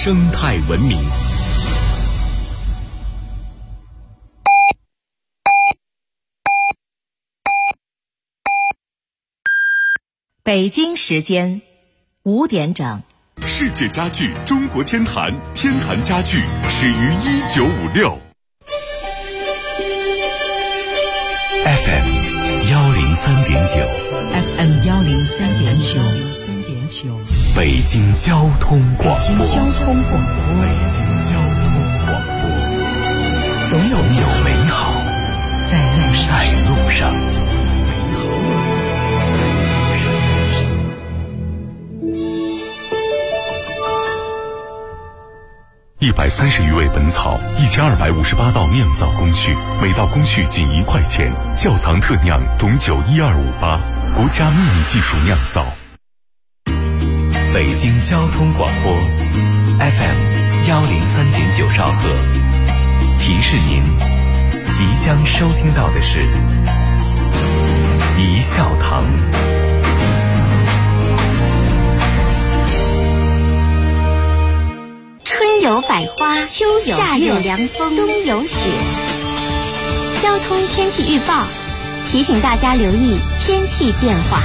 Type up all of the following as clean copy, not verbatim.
生态文明。 北京时间5点整。 世界家具中国天坛，天坛家具始于1956。FM 103.9 FM 103.9， 北京交通广播。 北京交通广播，总有美好在路上。 130余味本草，1258道酿造工序，每道工序仅1块钱。窖藏特酿董酒12588，国家秘密技术酿造。 北京交通广播 FM 103.9兆赫，提示您即将收听到的是一笑堂。 春有百花，秋有夏有凉风，冬有雪。交通天气预报提醒大家留意天气变化。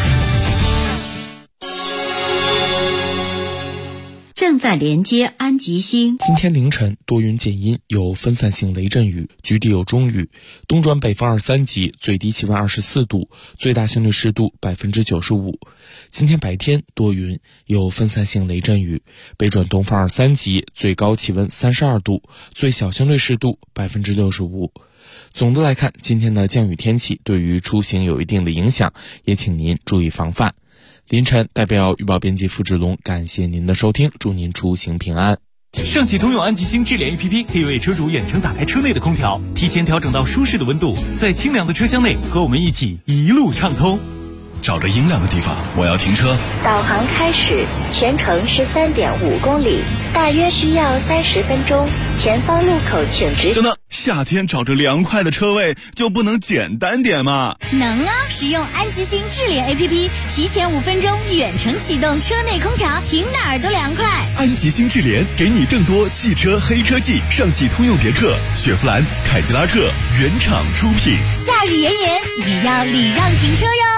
正在连接安吉星。 今天凌晨多云间阴，有分散性雷阵雨，局地有中雨，东转北风2、3级，最低气温24度，最大相对湿度95%。今天白天多云，有分散性雷阵雨，北转东风2、3级，最高气温32度，最小相对湿度65%。总的来看，今天的降雨天气对于出行有一定的影响，也请您注意防范。凌晨代表预报编辑付志龙感谢您的收听，祝您出行平安。 上汽通用安吉星智联 APP 可以为车主远程打开车内的空调，提前调整到舒适的温度，在清凉的车厢内和我们一起一路畅通。 找着阴凉的地方，我要停车。 导航开始，全程13.5公里，大约需要30分钟。前方路口请直行。 等等，夏天找着凉快的车位就不能简单点吗？ 能啊！使用安吉星智联 APP， 提前5分钟远程启动车内空调，停哪儿都凉快。 安吉星智联给你更多汽车黑科技，上汽通用别克、雪佛兰、凯迪拉克原厂出品。 夏日炎炎，也要礼让停车哟。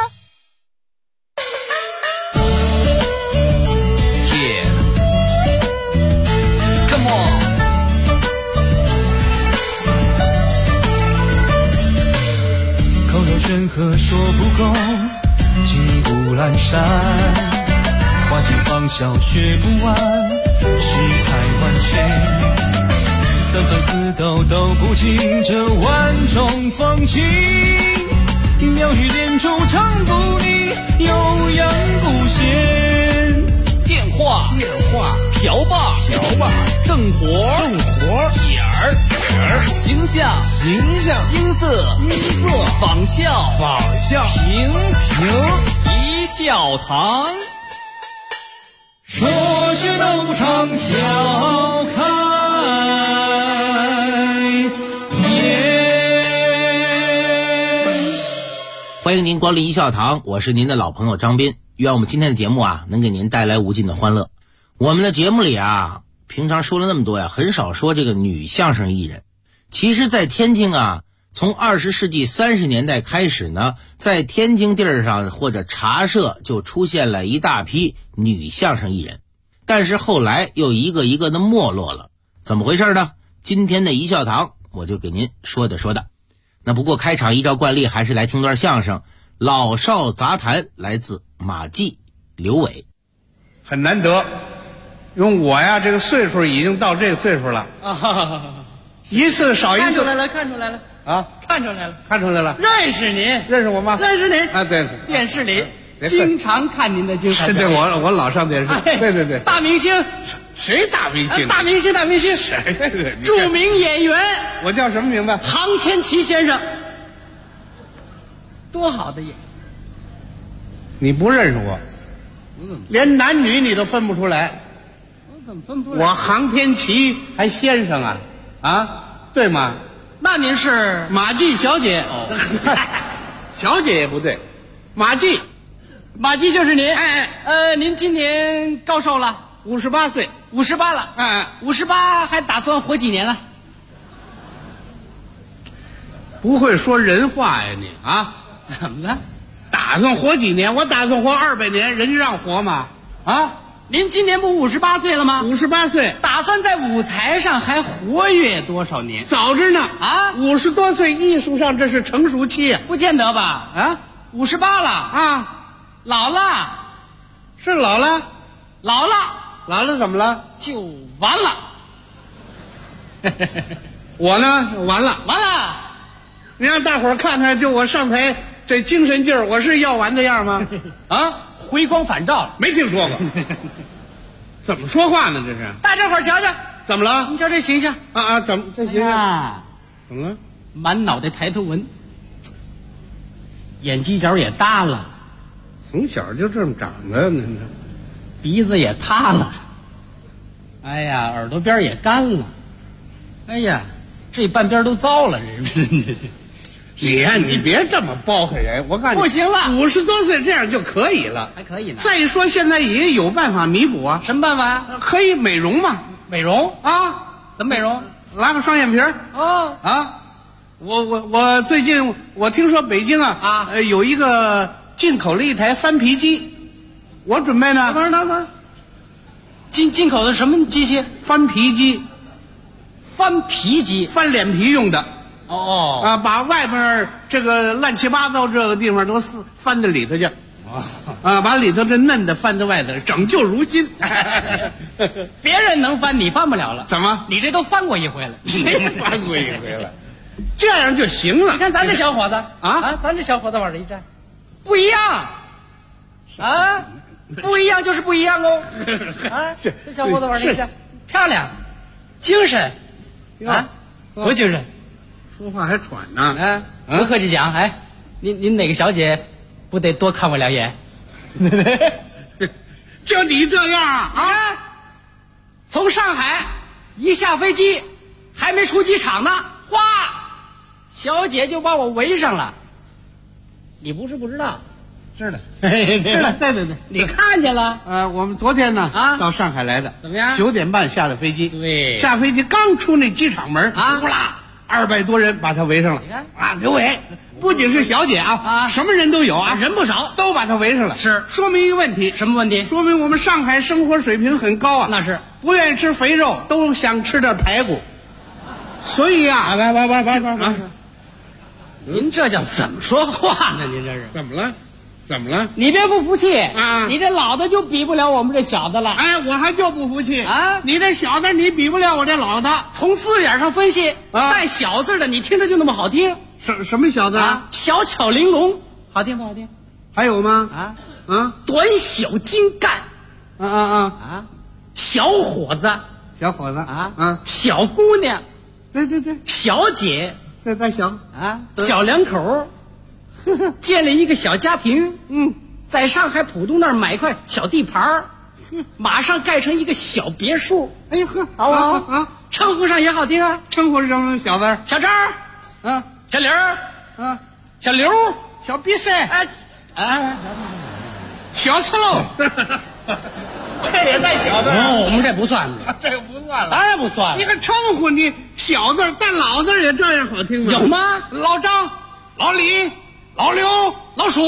任何说不够，紧不阑珊，花尽芳笑却不完，世态万千，三分四斗都不尽这万种风情，妙语连珠唱不腻，悠扬不闲。 电话瓢把正活点儿形象音色仿效平一笑堂， 说学逗唱笑开颜。 欢迎您光临一笑堂，我是您的老朋友张斌，愿我们今天的节目能给您带来无尽的欢乐。我们的节目里平常说了那么多很少说这个女相声艺人。其实在天津从20世纪30年代开始呢，在天津地儿上或者茶社就出现了一大批女相声艺人，但是后来又一个一个的没落了，怎么回事呢？今天的一笑堂我就给您说的。那不过开场依照惯例还是来听段相声，老少杂谈来自马季、刘伟。 很难得，因为我这个岁数已经到这个岁数了一次少一次。 看出来了看出来了。 认识您？ 认识我吗？ 认识您对， 电视里经常看您的精彩。 对，我老上电视。对， 大明星。 谁大明星？ 大明星。 谁？ 著名演员。 我叫什么名字？ 杭天齐先生。多好的演员！ 你不认识我？连男女你都分不出来。 我怎么分不出来？ 我杭天齐还先生对吗？ 那您是马季小姐。小姐也不对，马季就是您。您今年高寿了？ 58岁 ，58了。 哎 ，58还打算活几年了？ 不会说人话呀你啊？ 怎么了？ 打算活几年？我打算活200年，人家让活吗？啊？ 您今年不58岁了吗 ？58岁， 打算在舞台上还活跃多少年？ 早着呢啊 ！50多岁，艺术上这是成熟期呀。 不见得吧？ 啊 ，58了啊， 老了， 是老了， 老了， 老了怎么了？ 就完了。 我呢，完了， 完了。 你让大伙儿看看，就我上台这精神劲儿，我是要完的样吗？啊， 回光返照了， 没听说过。怎么说话呢？这是大家伙儿瞧瞧， 怎么了？ 你瞧这形象啊，怎么这形象？ 啊， 怎么了？ 满脑袋抬头纹，眼犄角也大了， 从小就这么长的，那鼻子也塌了，哎呀，耳朵边也干了，哎呀，这半边都糟了， 你呀，你别这么包含人，我告诉你， 不行了 ，50多岁这样就可以了， 还可以呢。 再说现在也有办法弥补啊， 什么办法呀？ 可以美容嘛？ 美容啊？ 怎么美容？ 拉个双眼皮儿哦啊！我最近我听说北京有一个进口了一台翻皮机，我准备呢。 等会儿，进口的什么机器？ 翻皮机， 翻皮机， 翻脸皮用的。 哦啊，把外边这个乱七八糟这个地方都翻到里头去，啊，把里头这嫩的翻到外头，拯救如新。 别人能翻，你翻不了了。 怎么？ 你这都翻过一回了。 谁翻过一回了？这样就行了。 你看咱这小伙子咱这小伙子往这一站，不一样啊，不一样就是不一样哦。啊，这小伙子往这一站，漂亮，精神啊，多精神。 说话还喘呢， 不客气讲，哎，您哪个小姐不得多看我2眼？ 就你这样啊！ 从上海一下飞机，还没出机场呢，哗，小姐就把我围上了。你不是不知道， 知道，知道，对， 你看见了？ 我们昨天呢到上海来的， 怎么样 ？9点半下的飞机， 对， 下飞机刚出那机场门，呼啦，200多人把他围上了。 你看啊，刘伟，不仅是小姐啊，什么人都有啊， 人不少， 都把他围上了。 是， 说明一个问题， 什么问题？ 说明我们上海生活水平很高啊。 那是， 不愿意吃肥肉，都想吃点排骨。所以啊， 来，您这叫怎么说话呢？您这是怎么了？怎么了？ 你别不服气啊！ 你这老的就比不了我们这小的了。 哎，我还就不服气啊！ 你这小的你比不了我这老的。 从字眼上分析，带小字的你听着就那么好听。 什么小字啊？小巧玲珑，好听不好听？ 还有吗？ 短小精干。小伙子，小姑娘， 对， 小姐， 再小小两口。建立一个小家庭，在上海浦东那儿买块小地盘，马上盖成一个小别墅。 哎呀呵， 好不好？称呼上也好听啊， 称呼上小字， 小张，小刘，小刘， 小比赛，小刺喽，这也带小字。 我们这不算， 这不算了， 当然不算了。 你个称呼你小字，但老字也这样好听吗？ 有吗？ 老张、老李。老刘、 老鼠，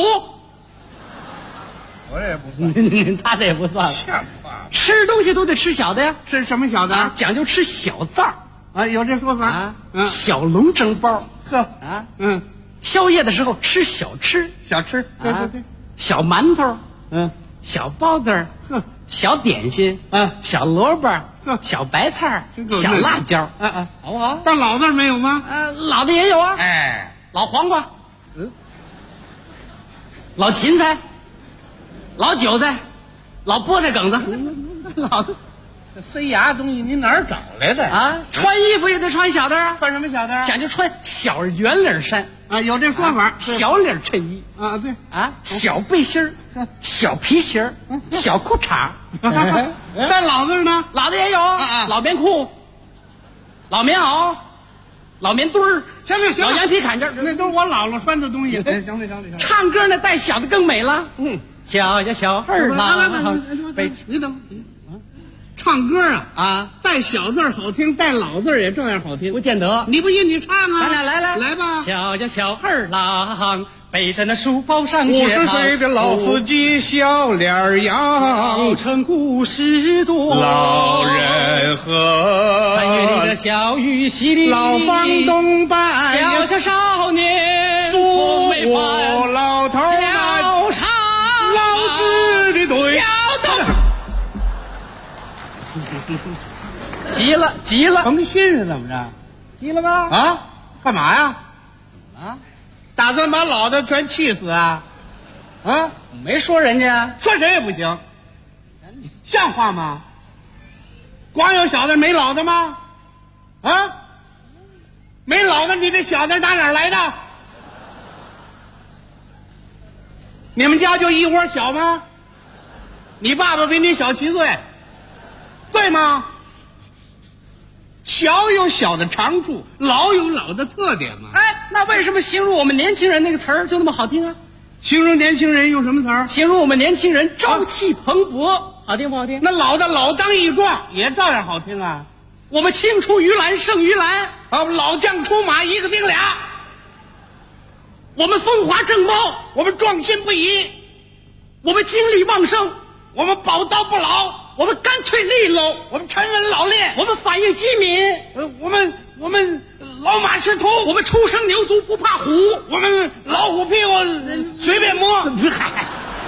我这也不算， 他这也不算了。吃东西都得吃小的呀， 吃什么小的？ 讲究吃小灶啊，有这说法小笼蒸包，宵夜的时候吃小吃， 对， 小馒头，小包子小点心，小萝卜，小白菜，小辣椒，好不好？ 但老字没有吗？ 老的也有啊，老黄瓜。老芹菜，老韭菜，老菠菜梗子，老的这塞牙东西你哪儿找来的啊？穿衣服也得穿小的啊， 穿什么小的？ 讲究穿小圆领衫啊，有这说法。 小领衬衣啊，对啊，小背心儿，小皮鞋儿，小裤衩。 但老字呢？ 老的也有，老棉裤，老棉袄。老棉墩儿， 行， 老羊皮坎肩， 那都是我姥姥穿的东西。行。 唱歌那带小的更美了。小呀小二郎， 你等， 唱歌啊，带小字好听，带老字也这样好听。 不见得， 你不信你唱啊！ 咱俩来吧。 小家小二郎背着那书包上学 ，50岁的老司机笑脸扬， 老城故事多， 老人和 3月里的小雨淅沥沥， 老房东伴小小少年苏我老头小唱老子的队。 小等急了， 腾讯是怎么着？ 急了吧？ 啊，干嘛呀？啊，打算把老的全气死啊？啊， 没说人家， 说谁也不行，像话吗？光有小的没老的吗？啊，没老的，你这小的打哪儿来的？你们家就一窝小吗？你爸爸比你小7岁，对吗？小有小的长处，老有老的特点嘛。 哎，那为什么形容我们年轻人那个词儿就那么好听啊？ 形容年轻人用什么词儿？ 形容我们年轻人朝气蓬勃，好听不好听？ 那老的老当益壮也照样好听啊。 我们青出于蓝胜于蓝啊，老将出马一个顶俩。 我们风华正茂， 我们壮心不已， 我们精力旺盛， 我们宝刀不老， 我们干脆利落， 我们沉稳老练， 我们反应机敏， 我们老马识途， 我们初生牛犊不怕虎， 我们老虎屁股随便摸。 嗨，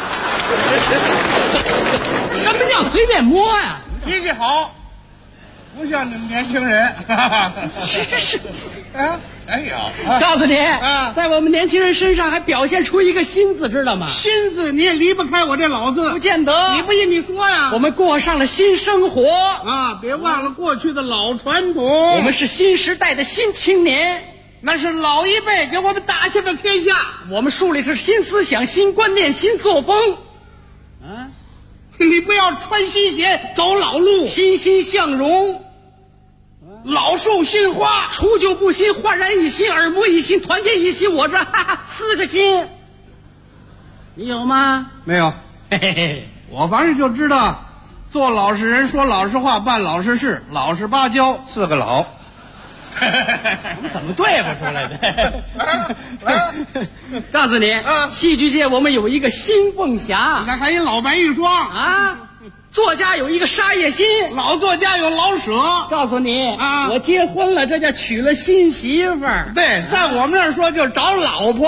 什么叫随便摸呀？ 脾气好，不像你们年轻人。 是啊，哎呀， 告诉你，在我们年轻人身上还表现出一个心字，知道吗？ 心字你也离不开我这老字， 不见得。 你不信你说呀。 我们过上了新生活啊！别忘了过去的老传统。 我们是新时代的新青年， 那是老一辈给我们打下的天下。 我们树立是新思想、新观念、新作风。 啊，你不要穿新鞋走老路， 欣欣向荣。 老树新花， 除旧布新，焕然一新，耳目一新，团结一心。我这4个新，你有吗？ 没有。 嘿嘿嘿， 我反正就知道，做老实人，说老实话，办老实事，老实巴交，4个老。 你怎么对付出来的？告诉你，戏剧界我们有一个新凤霞， 那还有老白玉霜啊。作家有一个沙叶新， 老作家有老舍。 告诉你啊， 我结婚了，这叫娶了新媳妇儿。 对，在我们那儿说就是找老婆。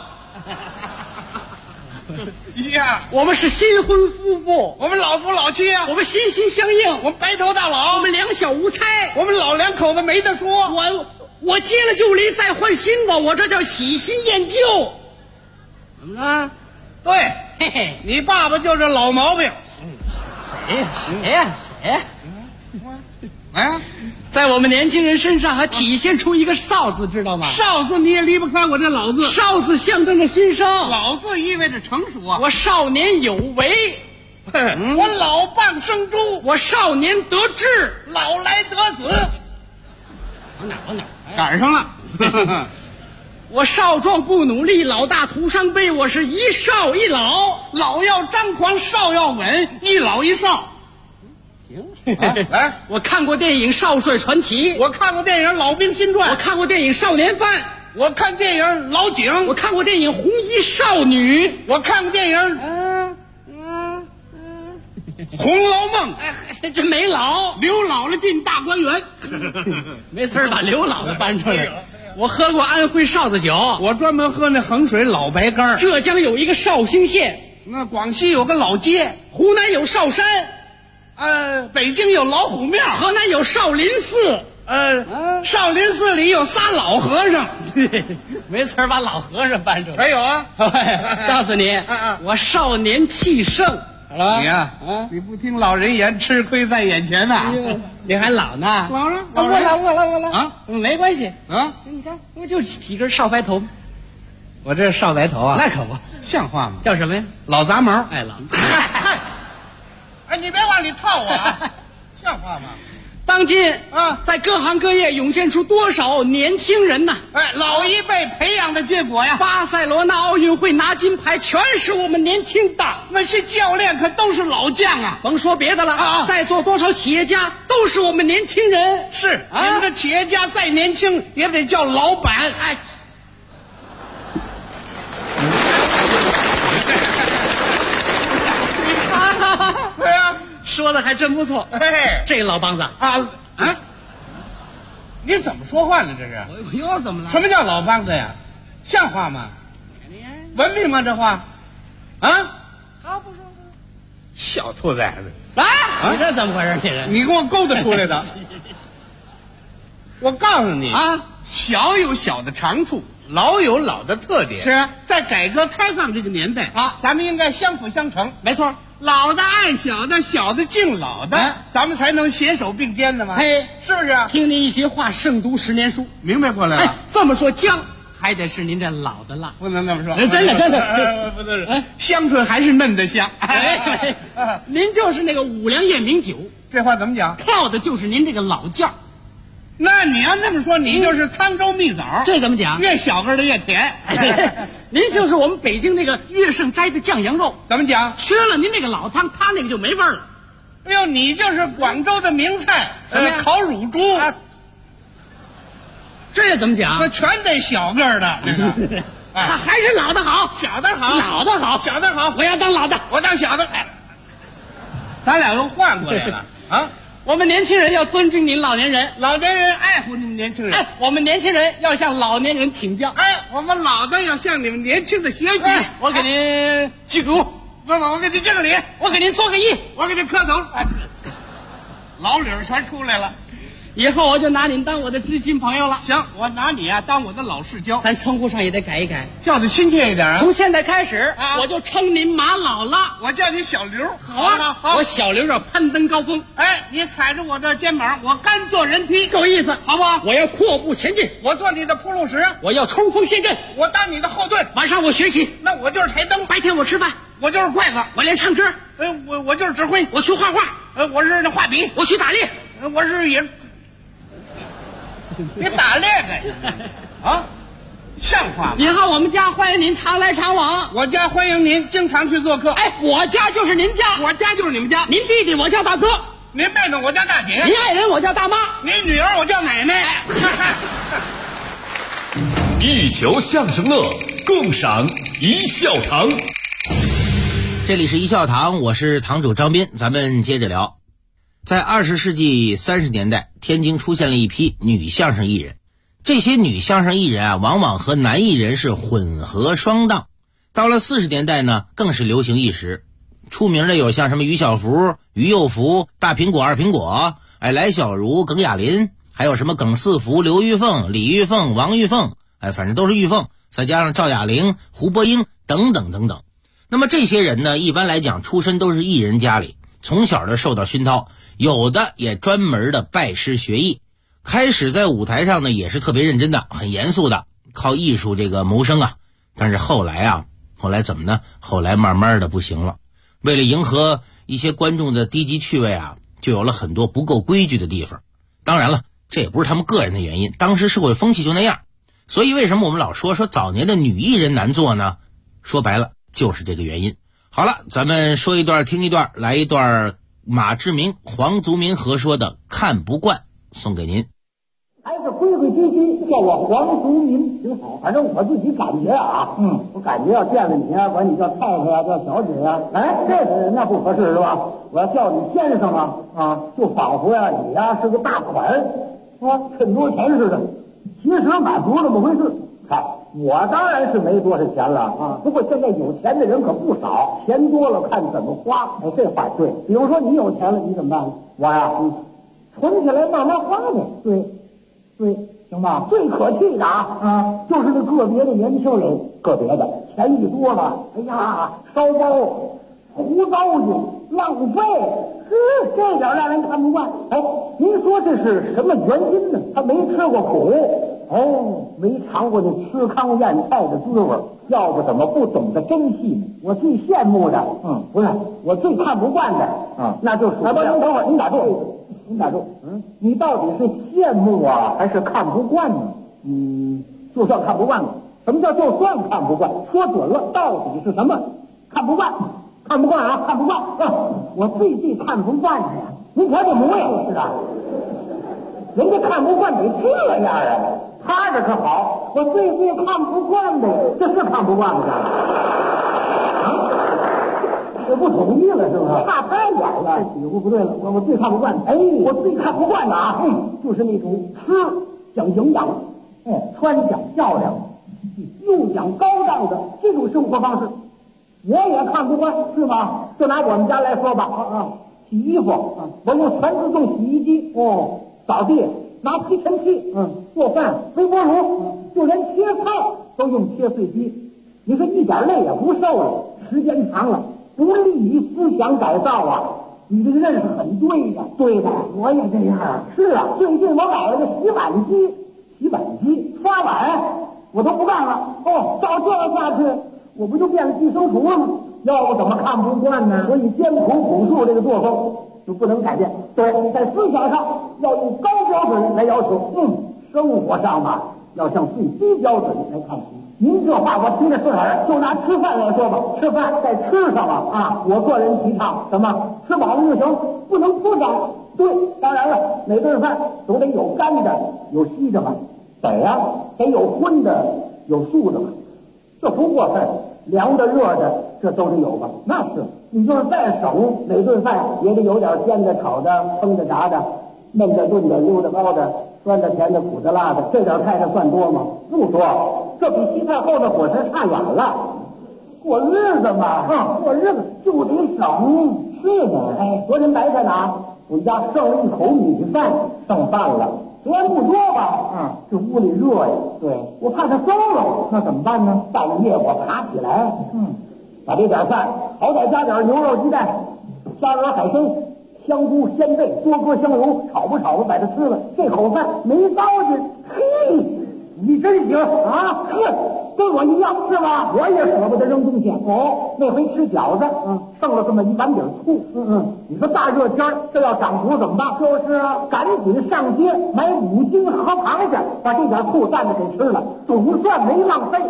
呀， 我们是新婚夫妇， 我们老夫老妻啊， 我们心心相印， 我们白头到老， 我们两小无猜， 我们老两口子没得说。 我结了就离，再换新的，我这叫喜新厌旧。怎么了？ 对， 嘿嘿， 你爸爸就这老毛病。 谁呀？ 哎呀， 在我们年轻人身上还体现出一个少字，知道吗？ 少字你也离不开我这老字。 少字象征着新生， 老字意味着成熟啊。 我少年有为， 我老蚌生珠， 我少年得志， 老来得子。 往哪？ 赶上了。 我少壮不努力，老大徒伤悲。我是一少一老， 老要张狂，少要稳，一老一少。 行，来，我看过电影《少帅传奇》， 我看过电影《老兵新传》， 我看过电影《少年犯》， 我看电影《老井》， 我看过电影《红衣少女》， 我看过电影红楼梦》。 哎，真没老， 刘姥姥进大观园。 没事把刘姥姥搬出来。我喝过安徽哨子酒， 我专门喝那衡水老白干。 浙江有一个绍兴县， 那广西有个老街， 湖南有绍山， 北京有老虎庙， 河南有少林寺， 少林寺里有仨老和尚。 没事把老和尚搬出来。 还有啊， 告诉你，我少年气盛。 你呀，你不听老人言，吃亏在眼前呐。 你还老呢？ 老了， 我了啊！ 没关系啊！ 你看，我就几根少白头。 我这少白头啊， 那可不像话吗？ 叫什么呀？ 老杂毛。 哎，老。 哎，你别往里套我啊！像话吗？ 当今啊， 在各行各业涌现出多少年轻人呐！ 哎，老一辈培养的结果呀。 巴塞罗那奥运会拿金牌，全是我们年轻的。 那些教练可都是老将啊！ 甭说别的了啊， 在座多少企业家都是我们年轻人。 是，你们这企业家再年轻也得叫老板。 哎。 对呀， 说的还真不错。 哎， 这老梆子啊，你怎么说话呢？这是我又怎么了？ 什么叫老梆子呀？像话吗？文明吗？这话啊？ 好不说。 小兔崽子！ 啊，你这怎么回事？ 你给我勾搭出来的。我告诉你啊， 小有小的长处，老有老的特点。 是在改革开放这个年代啊， 咱们应该相辅相成。 没错， 老的爱小的，小的敬老的，咱们才能携手并肩的嘛。 嘿， 是不是？ 听您一席话，胜读10年书。 明白过来了。 这么说姜还得是您这老的辣， 不能这么说。 真的， 不能。香椿还是嫩的香。 您就是那个五粮液名酒， 这话怎么讲？ 靠的就是您这个老窖。 那你要这么说，你就是沧州蜜枣。 这怎么讲？ 越小个的越甜。 您就是我们北京那个乐盛斋的酱羊肉。 怎么讲？ 缺了您那个老汤，他那个就没味儿了。 哎呦，你就是广州的名菜，烤乳猪。 这怎么讲？ 那全得小个的那个。 还是老的好， 小的好， 老的好， 小的好。 我要当老的， 我当小的。咱俩又换过来了啊！ 我们年轻人要尊敬您老年人， 老年人爱护你们年轻人。 哎，我们年轻人要向老年人请教。 哎，我们老的要向你们年轻的学习。 我给您鞠躬， 我给您敬个礼， 我给您做个揖， 我给您磕头。老理儿全出来了。 以后我就拿您当我的知心朋友了。 行，我拿你啊当我的老世交。 咱称呼上也得改一改， 叫的亲切一点啊。 从现在开始，我就称您马老了。 我叫你小刘。 好啊，好。我小刘要攀登高峰。 哎，你踩着我的肩膀，我甘做人梯， 够意思， 好不好？ 我要阔步前进， 我做你的铺路石， 我要冲锋陷阵， 我当你的后盾。 晚上我学习， 那我就是台灯； 白天我吃饭， 我就是筷子； 我练唱歌， 我就是指挥； 我去画画， 我是那画笔； 我去打猎， 我是也。你打猎干什么啊？像话吗？ 以后我们家欢迎您常来常往， 我家欢迎您经常去做客。 哎，我家就是您家， 我家就是你们家。 您弟弟我叫大哥， 您妹妹我叫大姐， 您爱人我叫大妈， 您女儿我叫奶奶。 一球相声乐，共赏一笑堂。 这里是一笑堂，我是堂主张斌，咱们接着聊。在20世纪30年代，天津出现了一批女相声艺人。这些女相声艺人啊，往往和男艺人是混合双档。到了40年代呢，更是流行一时。出名的有像什么于小福、于幼福、大苹果、二苹果，来小如、耿雅琳，还有什么耿四福、刘玉凤、李玉凤、王玉凤，反正都是玉凤，再加上赵雅玲、胡柏英等等等等。那么这些人呢，一般来讲出身都是艺人家里，从小就受到熏陶，有的也专门的拜师学艺，开始在舞台上呢也是特别认真的，很严肃的，靠艺术这个谋生啊。但是后来怎么呢？后来慢慢的不行了，为了迎合一些观众的低级趣味啊，就有了很多不够规矩的地方。当然了，这也不是他们个人的原因，当时社会风气就那样。所以为什么我们老说早年的女艺人难做呢？说白了就是这个原因。好了，咱们说一段听一段，来一段马志明、黄族民合说的《看不惯》，送给您。 还是规规矩矩，叫我黄族民挺好。反正我自己感觉啊，我感觉要见了你啊，管你叫太太呀，叫小姐呀，这那不合适是吧？我要叫你先生啊，就仿佛呀你呀是个大款，趁多钱似的。其实满不是那么回事。我当然是没多少钱了啊，不过现在有钱的人可不少，钱多了看怎么花。这话对。比如说你有钱了，你怎么办？我呀，存起来慢慢花呗。对，行吧？最可气的就是那个别的年轻人，个别的钱一多了，哎呀，烧包、胡糟践、浪费，这点让人看不惯。您说这是什么原因呢？他没吃过苦，没尝过那吃糠咽菜的滋味，要不怎么不懂得珍惜？我最羡慕的，不是我最看不惯的，那就是。等会儿您打住， 你打住，你到底是羡慕啊，还是看不惯呢？就算看不惯了。什么叫就算看不惯？说准了，到底是什么？看不惯，看不惯啊，看不惯。我最看不惯的呀！您瞧这模样是啊，人家看不惯得这样啊，他这可好，我最看不惯的，这是看不惯的这不同意了是不是？差太远了，这几乎不对了。我最看不惯的，我最看不惯的啊，就是那种吃讲营养，穿讲漂亮，用讲高档的这种生活方式，我也看不惯，是吧？就拿我们家来说吧，洗衣服，我用全自动洗衣机，扫地拿吸尘器，做饭微波炉，就连切菜都用切碎机。你说一点累也不受了，时间长了不利于思想改造啊！你这个认识很对呀，对的，我也这样。是啊，最近我买了个洗碗机，刷碗我都不干了。照这样下去，我不就变了寄生虫了吗？要不怎么看不惯呢？所以艰苦朴素这个作风就不能改变。对，在思想上要用高标准来要求，生活上吧要向最低标准来看齐。您这话我听着顺耳，就拿吃饭来说吧，吃饭在吃上啊，我个人提倡什么？吃饱了就行，不能铺上。对，当然了，每顿饭都得有干的，有稀的嘛，得有荤的，有素的嘛，这不过分。凉的、热的，这都得有吧？那是，你就是再省，每顿饭也得有点煎的、炒的、烹的、炸的、焖的、炖的、溜的、熬的，酸的、甜的、苦的、辣的，这点菜它算多吗？不多，这比西菜后的伙食差远了。过日子嘛，过日子就得省。是的，昨天白天我们家剩了一口米饭，剩饭了。虽然不多吧，这屋里热呀，对，我怕它馊了，那怎么办呢？半夜我爬起来，把这点饭好歹加点牛肉、鸡蛋、虾仁、海参、香菇、鲜贝，多搁香油，炒吧，把它吃了。这口饭没糟践，嘿，你真行啊！跟我一样是吧？我也舍不得扔东西。那回吃饺子，剩了这么一碗底醋。你说大热天这要长毒怎么办？就是赶紧上街买5斤河螃蟹，把这点醋蘸着给吃了，总算没浪费。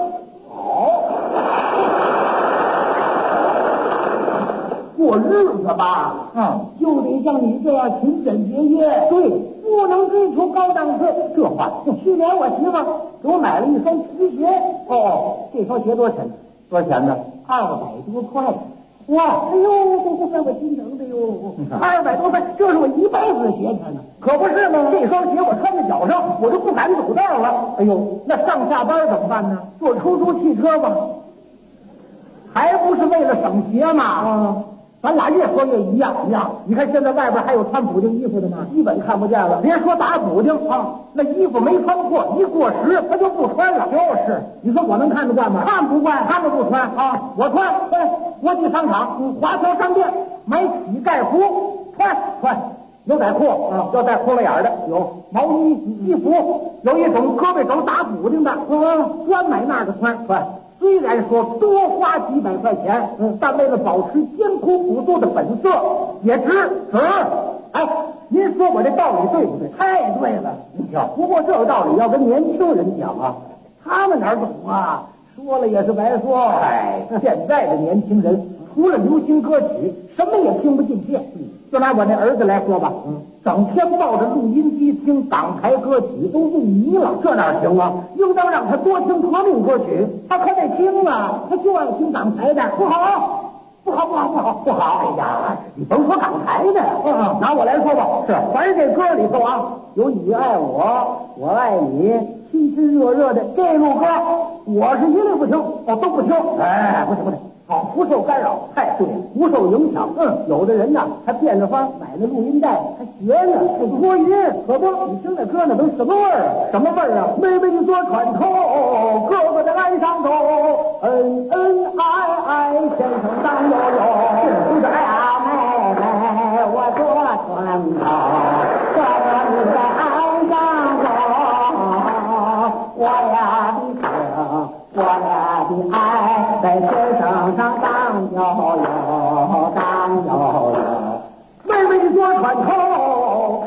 过日子吧，就得像你这样勤俭节约。对，不能追求高档次。这话，去年我媳妇给我买了一双皮鞋。这双鞋多少钱？多少钱呢？200多块。哇，哎呦，这让我心疼的哟！200多块，这是我一辈子的鞋钱呢。可不是吗？这双鞋我穿在脚上，我就不敢走道了。哎呦，那上下班怎么办呢？坐出租汽车吧，还不是为了省鞋嘛？咱俩越说越一样。你看现在外边还有穿补丁衣服的吗？基本看不见了。别说打补丁那衣服没穿过，一过时他就不穿了。就是，你说我能看得惯吗？看不惯，他们不穿我穿。国际商场、华侨商店买乞丐服穿。牛仔裤要带窟窿眼的，有毛衣、衣服，有一种胳膊肘打补丁的，专买那个穿。虽然说多花几百块钱，但为了保持艰苦朴素的本色，也值。您说我这道理对不对？太对了。你瞧，不过这个道理要跟年轻人讲他们哪懂啊？说了也是白说。现在的年轻人除了流行歌曲，什么也听不进去。就拿我那儿子来说吧，整天抱着录音机听港台歌曲，都入迷了，这哪行啊？应当让他多听革命歌曲，他可得听啊，他就爱听港台的，不好。哎呀，你甭说港台的，拿我来说吧，凡是这歌里头有你爱我，我爱你，亲亲热热的这路歌，我是一律不听，都不听。不行。不受干扰，太对了，不受影响。有的人还变着法买那录音带，还学呢，这多余。可不，你听那歌都什么味儿什么味儿妹妹你做船头，哥哥在岸上走，恩恩爱爱，先生当悠悠。这是爱妹妹，我做船头，哥哥你在岸上走，我俩的情，我俩的爱，在天上荡悠悠，妹妹你坐船头，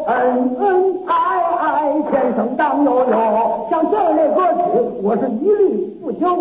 恩恩爱爱，天生当悠悠。像这类歌曲，我是一律不听。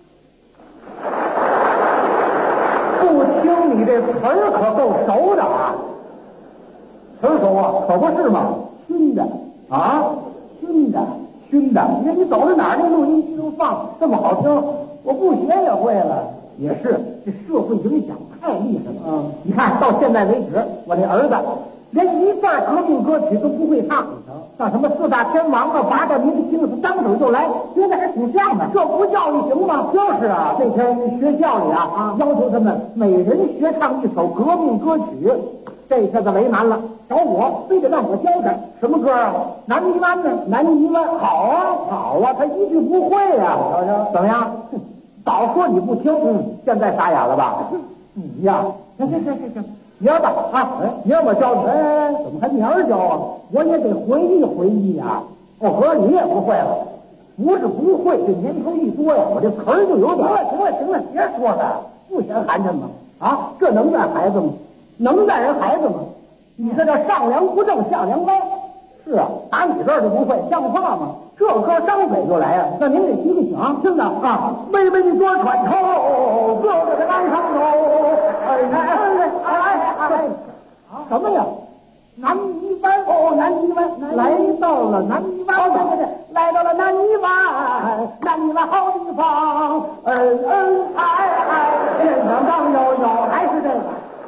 不听，你这词儿可够熟的啊！词儿熟啊，可不是吗？熏的啊，熏的。你看你走到哪儿，那录音机都放这么好听，我不学也会了。也是，这社会影响太厉害了。你看到现在为止，我这儿子连一段革命歌曲都不会唱，像什么四大天王啊、八大明星是张嘴就来，现在还挺像的。这不教育行吗？就是啊，那天学校里啊，要求他们每人学唱一首革命歌曲。这下子为难了，找我非得让我教他什么歌啊？南泥湾呢？南泥湾好啊，他一句不会呀。怎么样？早说你不听，现在傻眼了吧？你呀，行，明儿吧啊，明儿我教你。怎么还明儿教啊？我也得回忆呀。我合着你也不会了？不是不会，这年头一多呀，我这词儿就有点。行了，别说了，不嫌寒碜吗？啊，这能怨孩子吗？能带人孩子吗？你这叫上梁不正下梁歪。是啊，打你这儿就不会，像话吗？这歌张嘴就来啊，那您得提个醒，听着啊，微微多喘头，各个的岸上走，什么呀？南泥湾哦，南泥湾，来到了南泥湾，对，来到了南泥湾好地方，恩恩爱爱，天上当悠悠，还是这个。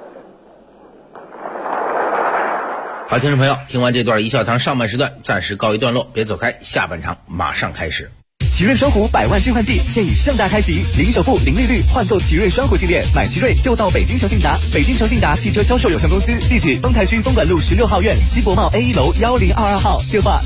好，听众朋友，听完这段一笑堂上半时段暂时告一段落，别走开，下半场马上开始。 奇瑞双虎100万置换季现已盛大开启，零首付、零利率换购奇瑞双虎系列，买奇瑞就到北京诚信达。北京诚信达汽车销售有限公司，地址丰台区丰管路16号院西博贸 A1 楼1022号，电话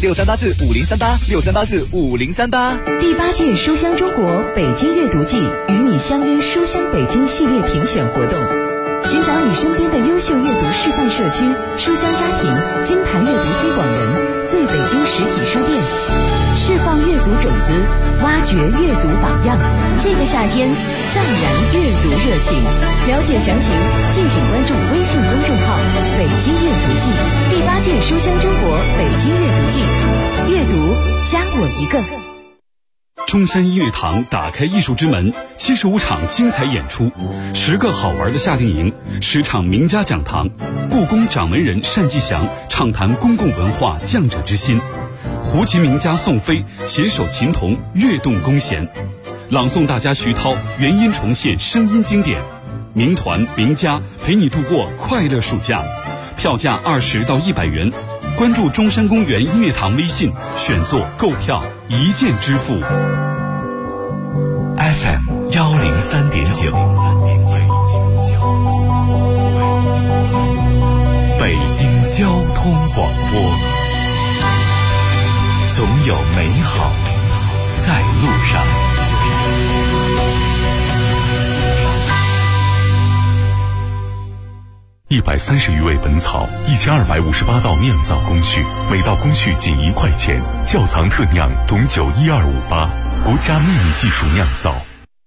63845038，63845038。 第8届书香中国北京阅读季与你相约书香北京系列评选活动，寻找你身边的优秀阅读示范社区、书香家庭、金牌阅读推广人、最北京实体书店，释放阅读种子，挖掘阅读榜样。这个夏天，再燃阅读热情。了解详情，敬请关注微信公众号“北京阅读季”。第8届书香中国北京阅读季，阅读加我一个。 中山音乐堂打开艺术之门，75场精彩演出，10个好玩的夏令营，10场名家讲堂，故宫掌门人单霁翔畅谈公共文化匠者之心，胡琴名家宋飞携手琴童跃动弓弦，朗诵大家徐涛原音重现声音经典，名团名家陪你度过快乐暑假，票价20到100元。关注中山公园音乐堂微信，选座购票一键支付。 FM 103.9，北京交通广播，总有美好在路上。 130余味本草，1258道酿造工序，每道工序仅1块钱。窖藏特酿董酒12588，国家秘密技术酿造。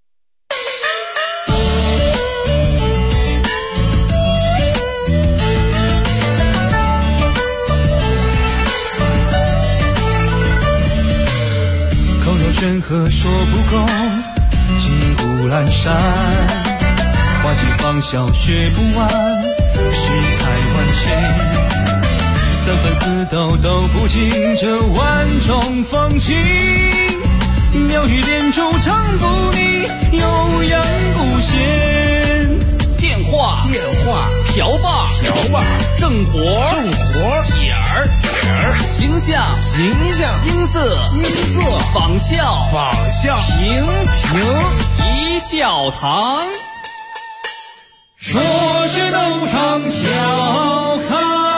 口若悬河说不够，金谷阑珊，花季芳笑学不完，世态万千，三分四斗都不尽这万种风情，妙语连珠唱不腻，悠扬不歇。电话瓢把正活点儿形象音色仿效平一笑堂，说是斗场笑开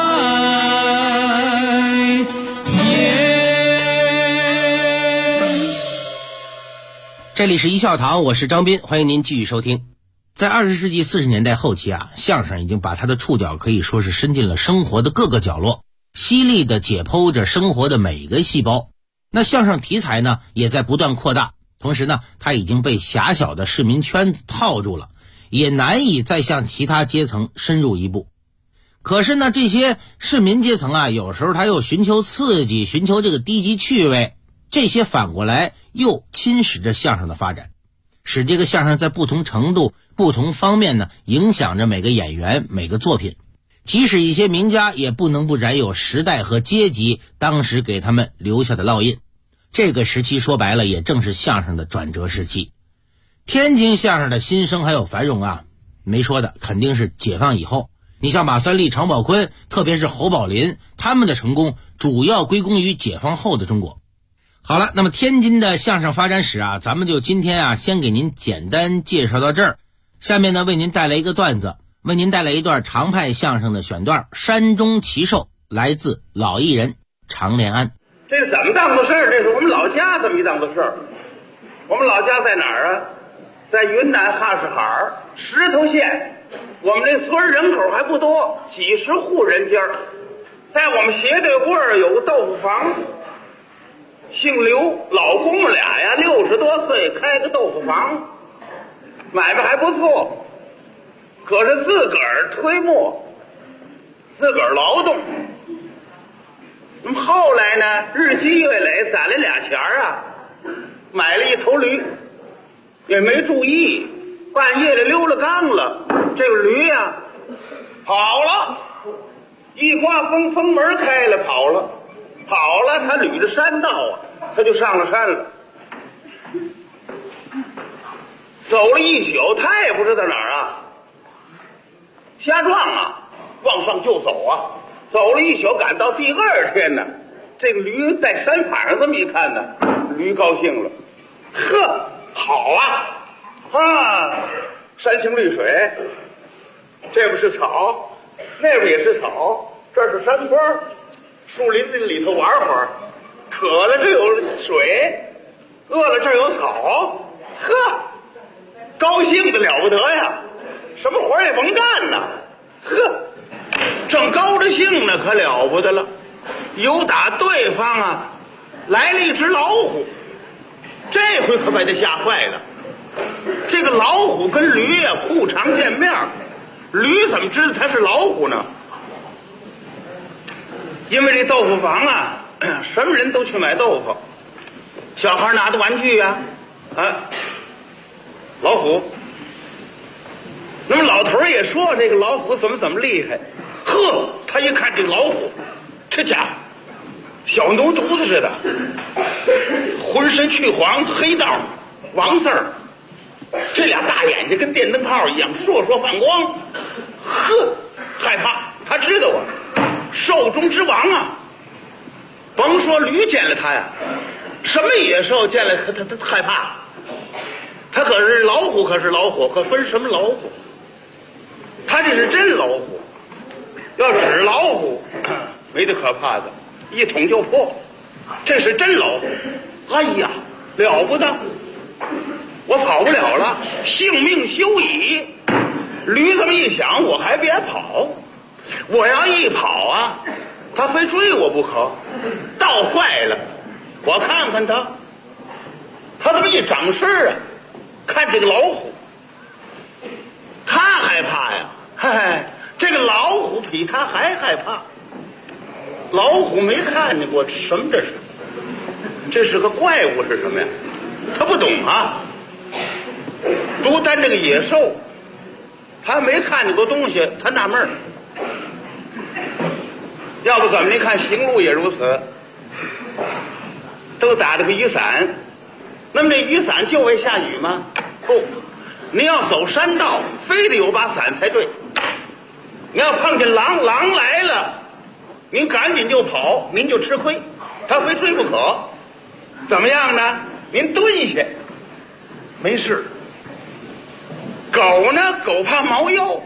颜。 这里是一笑堂，我是张斌，欢迎您继续收听。在20世纪40年代后期啊，相声已经把它的触角可以说是伸进了生活的各个角落，犀利地解剖着生活的每一个细胞。那相声题材呢，也在不断扩大，同时呢，它已经被狭小的市民圈子套住了，也难以再向其他阶层深入一步。 可是呢，这些市民阶层啊，有时候他又寻求刺激，寻求这个低级趣味，这些反过来又侵蚀着相声的发展，使这个相声在不同程度、不同方面呢，影响着每个演员、每个作品。即使一些名家，也不能不染有时代和阶级当时给他们留下的烙印。这个时期说白了，也正是相声的转折时期。天津相声的兴盛还有繁荣啊，没说的肯定是解放以后。你像马三立、常宝坤，特别是侯宝林，他们的成功主要归功于解放后的中国。好了，那么天津的相声发展史啊，咱们就今天啊先给您简单介绍到这儿。下面呢为您带来一个段子，为您带来一段常派相声的选段，山中奇兽，来自老艺人常连安。 这是怎么当的事儿？这是我们老家这么一当的事儿。我们老家在哪儿啊？在云南哈什哈尔石头县。我们这村人口还不多，几十户人家。在我们斜对过有个豆腐房，姓刘，老公俩呀，60多岁开个豆腐房，买卖还不错。可是自个儿推磨，自个儿劳动。那么后来呢，日积月累攒了俩钱啊，买了一头驴，也没注意，半夜里溜了缸了。这个驴呀跑了，一刮风，风门开了，跑了，他捋着山道啊，他就上了山了。走了一宿，他也不知道哪儿啊，瞎撞啊，往上就走啊，走了一宿，赶到第2天呢，这个驴在山坎上这么一看呢，驴高兴了，呵，好啊，山清绿水，这不是草，那边也是草，这是山坡，树林里头玩会儿，渴了这有水，饿了这有草，呵，高兴的了不得呀，什么活也甭干呐，呵，正高着兴呢，可了不得了，有打对方啊来了一只老虎，这回可把他吓坏了。这个老虎跟驴呀不常见面，驴怎么知道它是老虎呢？因为这豆腐房啊，什么人都去买豆腐，小孩拿的玩具呀，老虎。那么老头也说这个老虎怎么厉害，呵，他一看这个老虎，这家伙小牛犊子似的，浑身去黄，黑道王字儿，这俩大眼睛跟电灯泡一样烁烁放光，呵，害怕。他知道啊，兽中之王啊，甭说驴见了他呀，什么野兽见了他害怕。他可是老虎，可分什么老虎？他这是真老虎，要纸老虎没得可怕的，一捅就破。这是真老虎，哎呀，了不得！我跑不了了，性命休矣。驴这么一想，我还别跑，我要一跑啊，他非追我不可。倒坏了，我看看他这么一长身啊，看这个老虎，他害怕呀，嘿，这个老虎比他还害怕。老虎没看见过什么这是个怪物是什么呀？他不懂啊。独单这个野兽，他没看见过东西，他纳闷儿。要不怎么您看行路也如此，都打着个雨伞。那么这雨伞就为下雨吗？不，您要走山道，非得有把伞才对。你要碰见狼来了，您赶紧就跑，您就吃亏，他非追不可。怎么样呢？您蹲下，没事。狗呢？狗怕猫腰，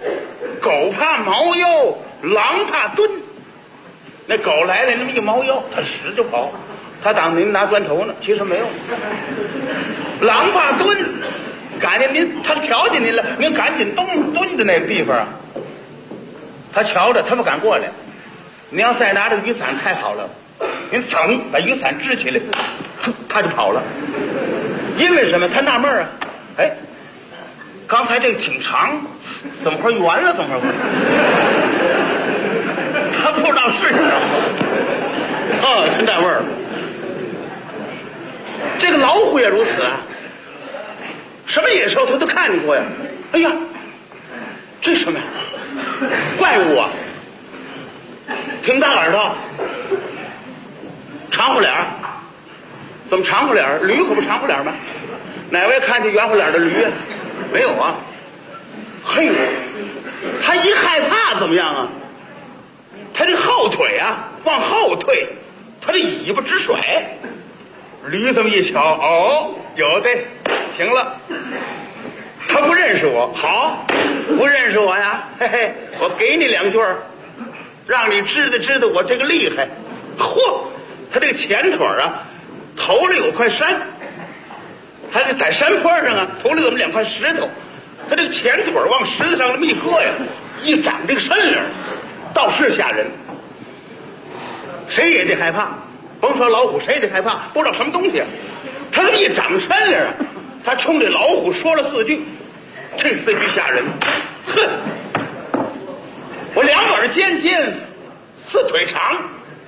狼怕蹲。那狗来了，那么一猫腰，它使就跑，它当您拿砖头呢，其实没有。狼怕蹲，赶紧他瞧见您了，您赶紧蹲的那个地方啊，他瞧着，他不敢过来。您要再拿着雨伞太好了，您整把雨伞支起来，他就跑了。因为什么？他纳闷啊，哎，刚才这个挺长，怎么会圆了？怎么会？ 不知道是什么。真带味儿。这个老虎也如此啊，什么野兽他都看见过呀。哎呀，这什么呀？怪物啊！挺大耳朵，长胡脸，怎么长胡脸？驴可不长胡脸吗？哪位看见圆胡脸的驴啊？没有啊。嘿，他一害怕怎么样啊？他这后腿啊往后退，他这尾巴直甩。驴这么一瞧，哦，有的，行了。他不认识我，好，不认识我呀，嘿嘿，我给你2句，让你知道我这个厉害。嚯，他这个前腿啊，头里有块山，他这在山坡上啊，头里有2块石头，他这个前腿往石头上这么一搁呀，一长这个身灵，倒是吓人，谁也得害怕。甭说老虎，谁得害怕，不知道什么东西啊。他这么一长身灵啊，他冲这老虎说了4句，这4句吓人。哼，我2耳尖尖，4腿长，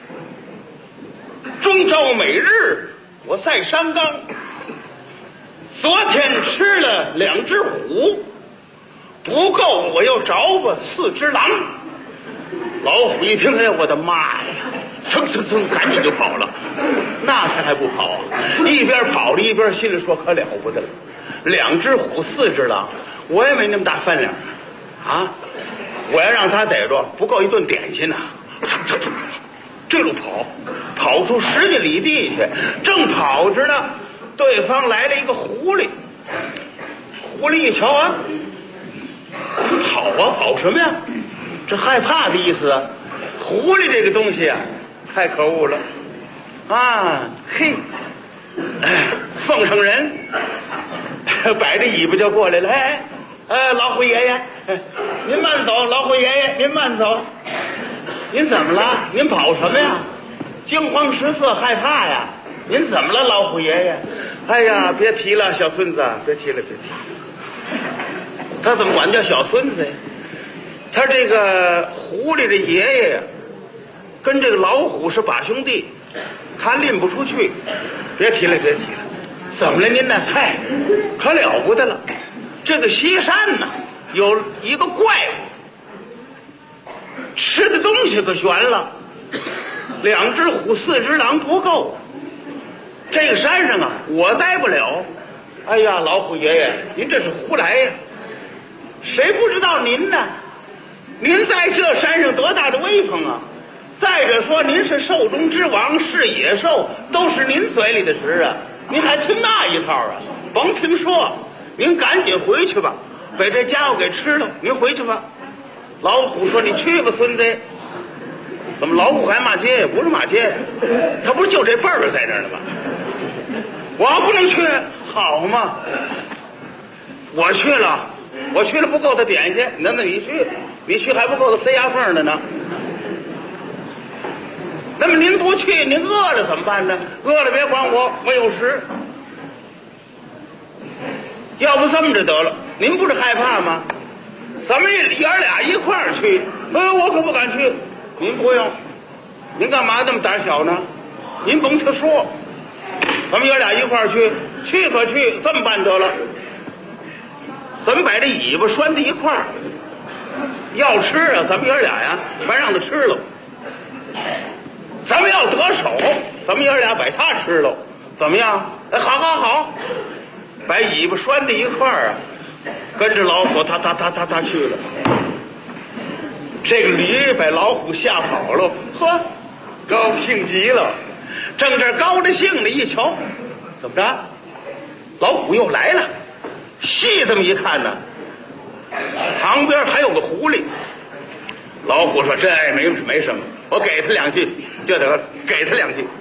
终朝每日我赛山岗。昨天吃了2只虎，不够我又找吧4只狼。老虎一听，哎，我的妈呀！噌噌噌，赶紧就跑了。那他还不跑啊？一边跑着一边心里说：可了不得了，2只虎4只狼，我也没那么大分量啊！我要让他逮着，不够一顿点心呐！这路跑出10几里地去，正跑着呢，对方来了一个狐狸。狐狸一瞧啊，跑啊，跑什么呀？这害怕的意思啊！狐狸这个东西啊，太可恶了啊！嘿，奉承人，摆着尾巴就过来了。老虎爷爷，您慢走，老虎爷爷您慢走。您怎么了？您跑什么呀？惊慌失色，害怕呀？您怎么了，老虎爷爷？哎呀，别提了，小孙子，别提了。他怎么管叫小孙子呀？他这个狐狸的爷爷呀，跟这个老虎是把兄弟，他拎不出去。别提了。怎么了您呢？嗨，可了不得了，这个西山呢有一个怪物，吃的东西可悬了，2只虎4只狼不够，这个山上啊我待不了。哎呀，老虎爷爷您这是胡来呀，谁不知道您呢？您在这山上多大的威风啊！再者说您是兽中之王，是野兽，都是您嘴里的食啊，您还听那一套啊？甭听说，您赶紧回去吧，把这家伙给吃了。您回去吧。老虎说：“你去吧，孙子。”怎么老虎还骂街呀？不是骂街，他不是就这辈儿在这儿呢吗？我不能去，好嘛？我去了不够他点心，那你去还不够他塞牙缝的呢。那么您不去，您饿了怎么办呢？饿了别管我，我有食。要不这么着得了，您不是害怕吗？咱们爷俩一块儿去。我可不敢去。您不用，您干嘛那么胆小呢？您甭他说，咱们爷俩一块儿去，去可去，这么办得了。咱们把这尾巴拴在一块儿，要吃啊，咱们爷俩呀，全让他吃了。咱们要得手，咱们爷俩把他吃了，怎么样？好，把尾巴拴在一块儿啊，跟着老虎他去了。这个驴把老虎吓跑了，呵，高兴极了。正这高着兴的一瞧，怎么着？老虎又来了。细这么一看呢，旁边还有个狐狸。老虎说：“这没什么，我给他2句就得给他2句。”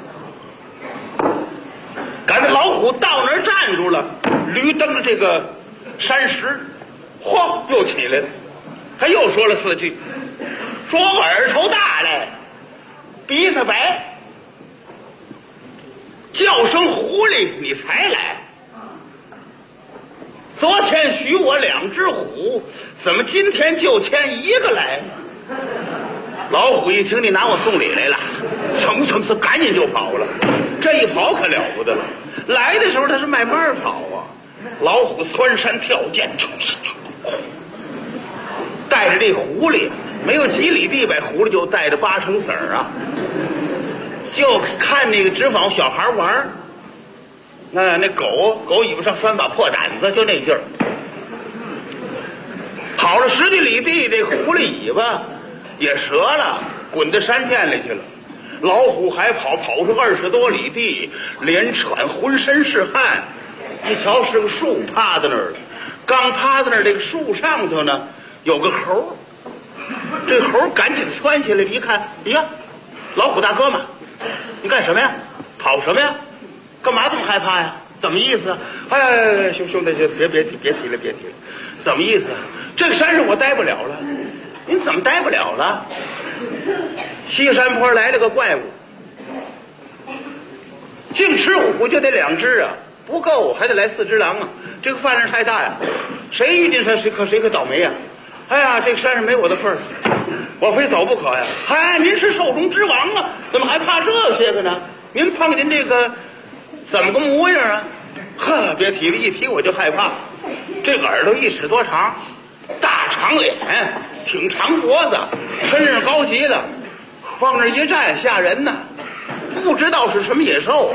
赶着老虎到那儿站住了，驴蹬着这个山石，嚯，又起来了。他又说了4句，说我耳头大来，鼻子白，叫声狐狸你才来。昨天许我2只虎，怎么今天就牵1个来？ 老虎一听你拿我送礼来了，蹭蹭蹭赶紧就跑了。这一跑可了不得了，来的时候他是慢慢跑啊，老虎窜山跳涧，带着这狐狸，没有几里地把狐狸就带着8成死啊，就看那个纸坊小孩玩，那狗尾巴上拴把破胆子，就那劲儿。跑了10几里地，这狐狸尾巴也折了，滚到山涧里去了。老虎还跑出20多里地，连喘，浑身是汗。一瞧是个树趴在那儿了，刚趴在那儿，这个树上头呢有个猴，这猴赶紧窜起来，一看，哎呀，老虎大哥嘛，你干什么呀？跑什么呀？干嘛这么害怕呀？怎么意思？哎，兄弟，别提了，怎么意思？这个山上我待不了了。您怎么待不了了？西山坡来了个怪物，净吃虎就得2只啊，不够还得来4只狼啊，这个饭量太大呀，谁遇见他谁可倒霉呀。哎呀，这个山上没我的份儿，我非走不可呀。哎，您是兽中之王啊，怎么还怕这些个呢？您碰见这个怎么个模样啊？呵，别提了，一提我就害怕。这个耳朵1尺多长，大长脸，挺长脖子，身上高极了，往那一站吓人呢，不知道是什么野兽啊。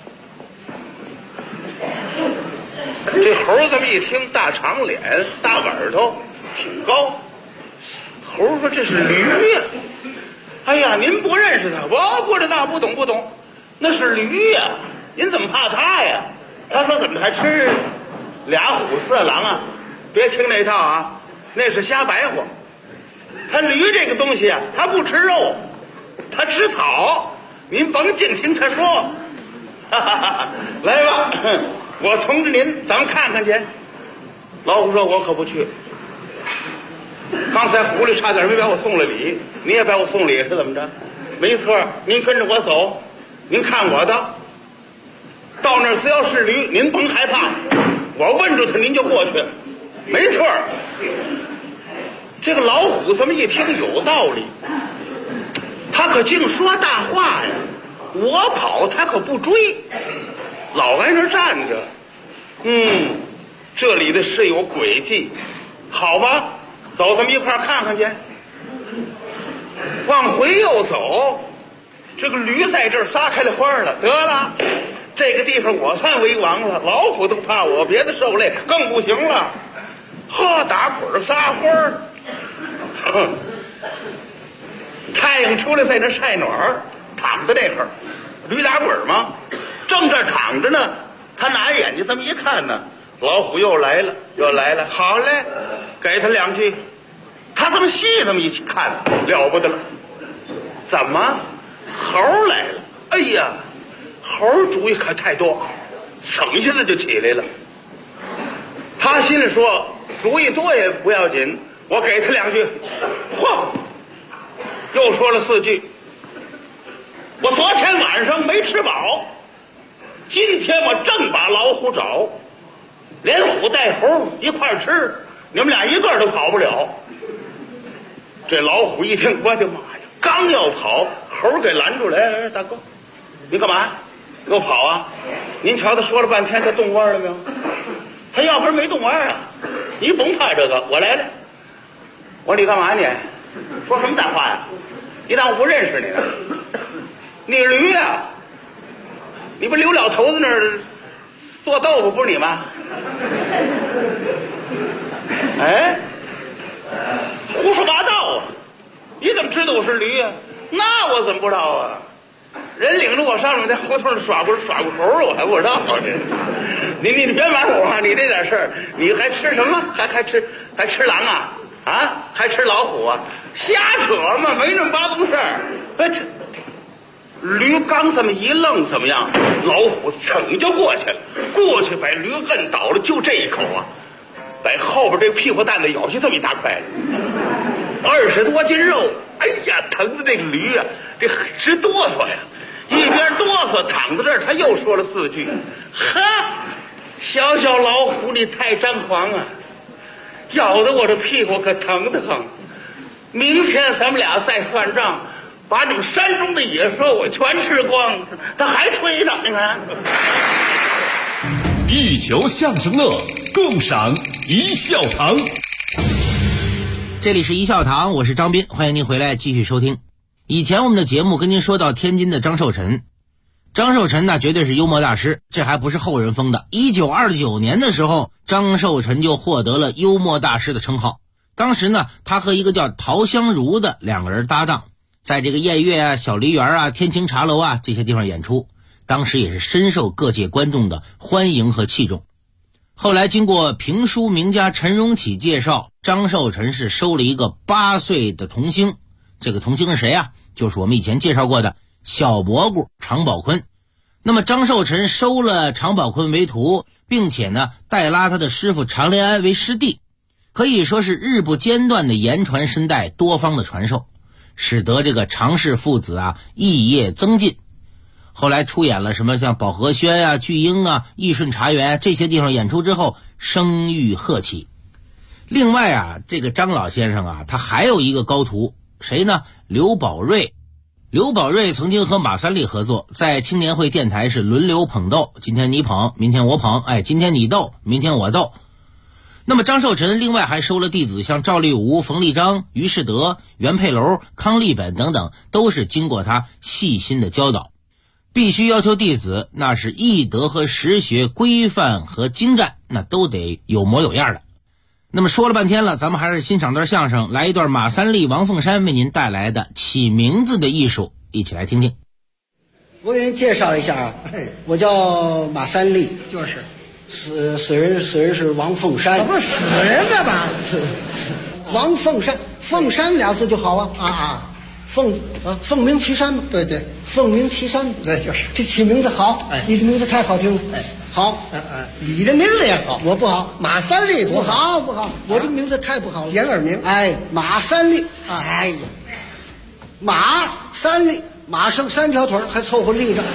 这猴这么一听，大长脸，大耳朵，挺高。猴说这是驴呀。哎呀，您不认识他？我不知道，不懂，那是驴呀。您怎么怕他呀？他说怎么还吃2虎4狼啊？别听那套啊，那是瞎白话。他驴这个东西啊，他不吃肉，他吃草。您甭净听他说。哈哈哈，来吧，我同着您，咱们看看去。老虎说：“我可不去。刚才狐狸差点没把我送了礼，你也把我送礼是怎么着？没错，您跟着我走，您看我的。到那儿只要是驴，您甭害怕，我问住他，您就过去。没错。”这个老虎这么一听有道理，他可净说大话呀！我跑他可不追，老在那儿站着。这里的事有诡计，好吧，走，咱们一块儿看看去。往回又走，这个驴在这儿撒开了花了，得了，这个地方我算为王了，老虎都怕我，别的兽类更不行了。呵，打滚撒欢儿，太阳出来在那晒暖儿，躺在那块儿，驴打滚嘛，正这躺着呢。他拿眼睛这么一看呢，老虎又来了，好嘞，给他2句。他这么细这么一看，了不得了，怎么猴来了？哎呀，猴主意可太多，省下子就起来了。他心里说，主意多也不要紧，我给他2句。嚯，又说了4句。我昨天晚上没吃饱，今天我正把老虎找，连虎带猴一块吃，你们俩一个都跑不了。这老虎一听，我的妈呀，刚要跑，猴给拦住了。哎，大哥，你干嘛给我跑啊？您瞧他说了半天，他动弯了没有？他要不是没动弯啊，你甭怕这个，我来了。我说你干嘛你？说什么大话呀？你当我不认识你呢？你是驴呀？你不刘老头子那儿做豆腐不是你吗？哎，胡说八道啊！你怎么知道我是驴呀？那我怎么不知道啊？人领着我上面在胡同里耍过猴，我还不知道呢。你别瞒我啊！你这点事儿，你还吃什么？还吃狼啊？啊？还吃老虎啊？瞎扯嘛，没那么八宗事儿。驴刚这么一愣，怎么样？老虎噌就过去了，过去把驴摁倒了，就这一口啊，把后边这屁股蛋子咬下这么一大块，20多斤肉，哎呀，疼的这个驴啊，这直哆嗦呀，一边哆嗦躺在这儿，他又说了4句，哈，小老虎你太张狂啊，咬得我这屁股可疼得很。 明天咱们俩再算账，把这个山中的野蛇我全吃光，他还吹呢，你看。 一球相声乐，共赏一笑堂。 这里是一笑堂，我是张斌，欢迎您回来继续收听。以前我们的节目跟您说到天津的张寿臣，张寿臣呢绝对是幽默大师，这还不是后人封的。1929年的时候，张寿臣就获得了幽默大师的称号。当时呢，他和一个叫陶香如的两个人搭档，在这个宴乐啊、小梨园啊、天晴茶楼啊这些地方演出，当时也是深受各界观众的欢迎和器重。后来经过评书名家陈荣启介绍，张寿臣是收了一个8岁的童星。这个童星是谁啊？就是我们以前介绍过的小蘑菇常宝坤。那么张寿臣收了常宝坤为徒，并且呢代拉他的师傅常连安为师弟，可以说是日不间断的言传身代，多方的传授，使得这个常氏父子啊艺业增进。后来出演了什么像保和轩啊、巨婴啊、义顺茶园这些地方演出之后，声誉鹤起。另外啊，这个张老先生啊，他还有一个高徒，谁呢？刘宝瑞。刘宝瑞曾经和马三立合作，在青年会电台是轮流捧逗，今天你捧，明天我捧，今天你逗，明天我逗。那么张寿臣另外还收了弟子，像赵立武、冯立章、于世德、袁佩楼、康利本等等，都是经过他细心的教导。必须要求弟子那是艺德和实学规范和精湛，那都得有模有样的。那么说了半天了，咱们还是欣赏段相声，来一段马三立、王凤山为您带来的起名字的艺术，一起来听听。 我给您介绍一下啊，我叫马三立， 就是死人是王凤山。 怎么死人的吧？ 王凤山，凤山俩字就好啊。凤鸣岐山嘛， 对对， 凤鸣岐山， 对，就是这起名字好，你这名字太好听了，好， 你的名字也好， 我不好， 马三立不好，我这个名字太不好了， 简耳名， 马三立，马三立，马生3条腿还凑合立着，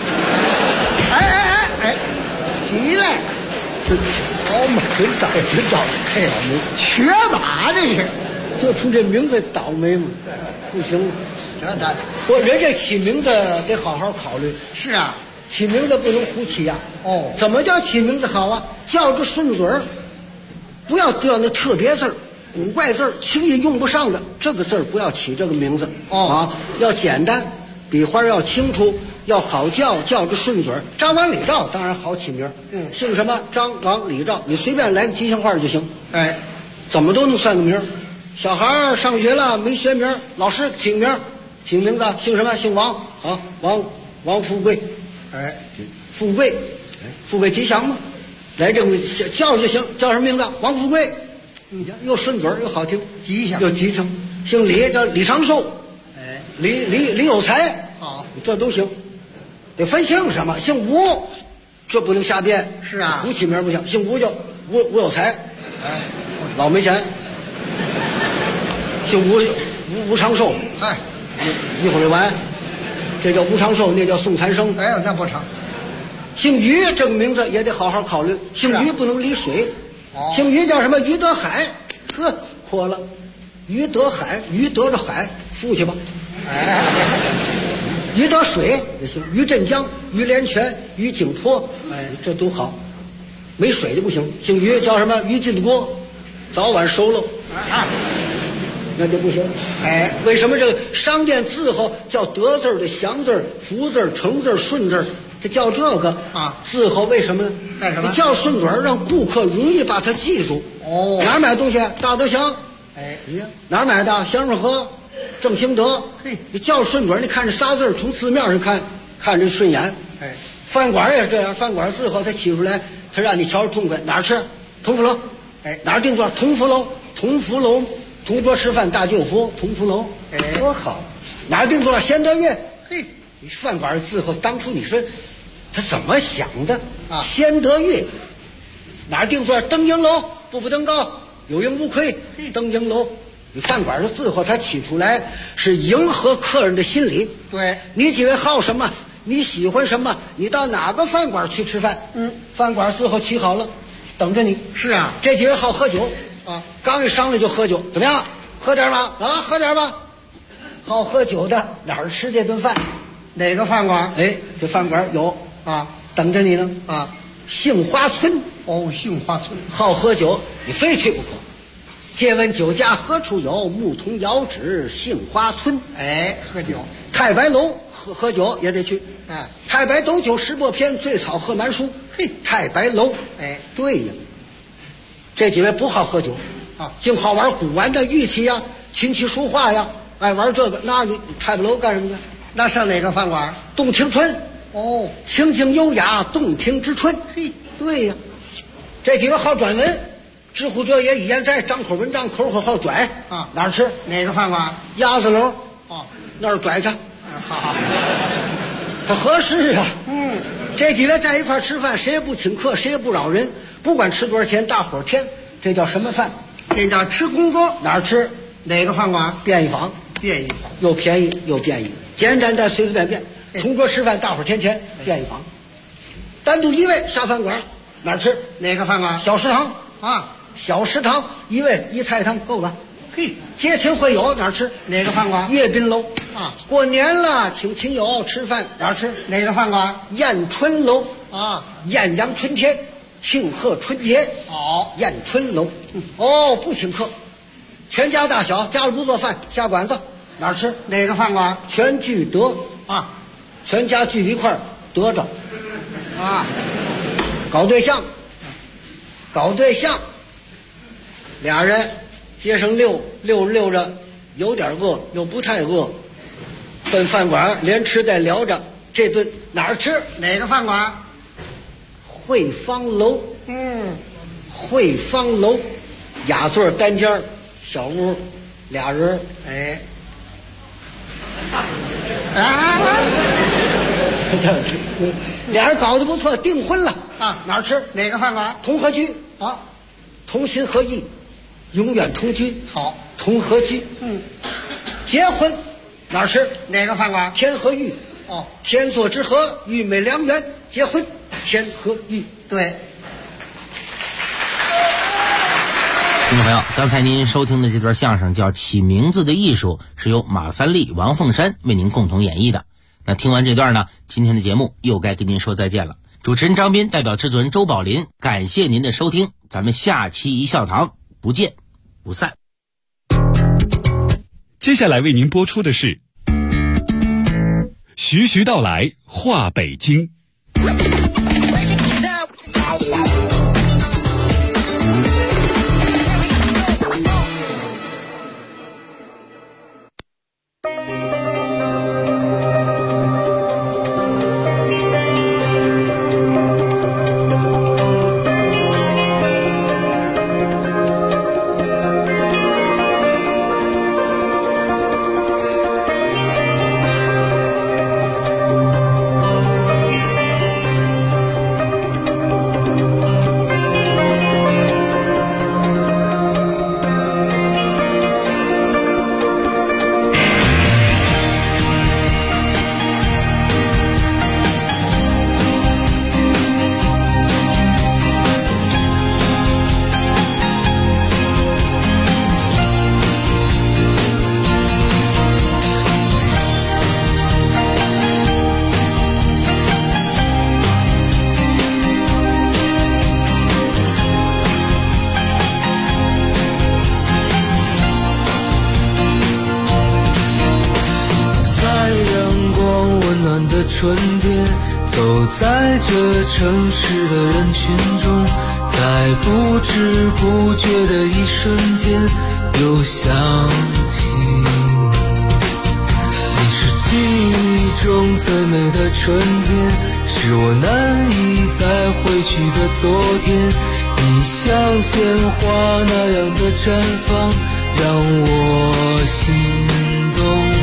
起来， 好嘛，真倒霉，老名瘸马这是， 就冲这名字倒霉嘛，不行。人这起名字得好好考虑。 是啊， 起名字不能胡起呀。怎么叫起名字好啊？叫着顺嘴儿，不要掉那特别字儿、古怪字儿，轻易用不上的这个字儿不要起这个名字。要简单，笔画要清楚，要好叫着顺嘴儿。张王李赵当然好起名。姓什么？张王李赵，你随便来个吉祥话就行。怎么都能算个名儿。小孩上学了没学名，老师起名儿。起名字姓什么？姓王啊，王富贵，富贵吉祥嘛，来这个叫就行，叫什么名字？王富贵，又顺嘴又好听， 吉祥又吉祥。姓李叫李长寿，李有才， 好， 这都行，得分姓什么？姓吴，这不能瞎编。 是啊， 胡起名不行，姓吴叫吴有才，老没钱。姓吴长寿，一会儿完，这叫吴长寿，那叫宋残生。 那不成。 姓于这个名字也得好好考虑，姓于不能离水。姓于叫什么？于德海，破了。于德海，于得着海，富去吧。于德水也行，于镇江、于连泉、于景颇，这都好。没水就不行。姓于叫什么？于进锅，早晚收喽。那就不行，为什么这个商店字号叫德字的祥字、福字、成字、顺字，这叫这个字号？为什么呢？ 干什么？ 你叫顺嘴，让顾客容易把它记住。哪儿买东西？大德祥。哪儿买的？祥顺和、正兴德。你叫顺嘴，你看这仨字，从字面上看着顺眼。饭馆也是这样，饭馆字号它起出来，它让你瞧着痛快。哪儿吃？同福楼。哪儿定座？同福楼。同福楼。同桌吃饭，大舅夫，同福楼，多好！哪儿定座？先德月。你饭馆字后，当初你说他怎么想的啊？先德月，哪儿定座？登营楼，步步登高，有盈无亏。登营楼，你饭馆的字后，他起出来是迎合客人的心理。 对， 你几位好什么？你喜欢什么？你到哪个饭馆去吃饭？饭馆字后起好了，等着你。 是啊， 这几位好喝酒。刚一上来就喝酒，怎么样？ 喝点吧，啊，喝点吧。好喝酒的哪儿吃这顿饭？ 哪个饭馆？ 哎，这饭馆有啊，等着你呢啊。杏花村。 哦，杏花村。 好喝酒，你非去不可。借问酒家何处有？牧童遥指杏花村。 哎，喝酒。 太白楼喝酒也得去。 哎， 太白斗酒十拨篇，醉草喝满书。嘿，太白楼。 哎， 对呀。这几位不好喝酒啊，净好玩古玩的玉器呀、琴棋书画呀，爱玩这个。那你太白楼干什么去？ 那上哪个饭馆？ 洞庭春。 哦， 清静优雅，洞庭之春。 嘿， 对呀。这几位好转文，知乎者也，一言在，张口文章，口口好拽啊。 哪儿吃？ 哪个饭馆？ 鸭子楼。 哦， 那儿拽去。 好， 不合适啊。这几位在一块吃饭，谁也不请客，谁也不扰人，不管吃多少钱，大伙儿添。这叫什么饭？ 这叫吃工作。 哪儿吃？ 哪个饭馆？ 便宜坊。 便宜坊又便宜又便宜，简单的随随便便，同桌吃饭大伙儿添钱。便宜坊。单独一位下饭馆，哪儿吃？ 哪个饭馆？ 小食堂啊， 小食堂一位一菜汤够了。 嘿， 接亲会友哪儿吃？ 哪个饭馆？ 阅宾楼啊。 过年了，请亲友吃饭哪儿吃？ 哪个饭馆？ 宴春楼啊， 艳阳春天，庆贺春节。 好， 宴春楼。哦，不请客，全家大小家里不做饭，下馆子哪儿吃？ 哪个饭馆？ 全聚德啊， 全家聚一块儿得着啊， 搞对象，搞对象，俩人街上溜着，有点饿又不太饿，奔饭馆连吃带聊着。这顿哪儿吃？ 哪个饭馆？ 汇芳楼。汇芳楼，雅座单间小屋，俩人。 哎， 俩人搞得不错，订婚了啊！ 哪儿吃？ 哪个饭馆？ 同和居啊，同心合意，永远同居。 好， 同和居。结婚哪儿吃？ 哪个饭馆？ 天和玉。 哦， 天作之合，玉美良缘，结婚天和玉。 对。 听众朋友，刚才您收听的这段相声叫《起名字的艺术》，是由马三立、王凤山为您共同演绎的。那听完这段呢，今天的节目又该跟您说再见了。主持人张斌代表制作人周宝林，感谢您的收听，咱们下期一笑堂不见不散。 接下来为您播出的是徐徐道来话北京。 春天，走在这城市的人群中，在不知不觉的一瞬间，又想起你。你是记忆中最美的春天，是我难以再回去的昨天。你像鲜花那样的绽放，让我心动。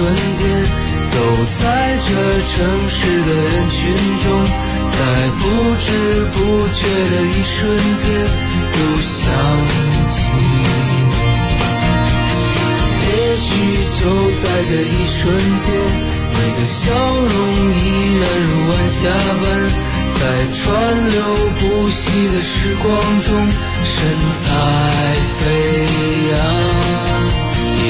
春天，走在这城市的人群中，在不知不觉的一瞬间又想起你。也许就在这一瞬间，你的笑容依然如晚霞般，在川流不息的时光中神采飞扬。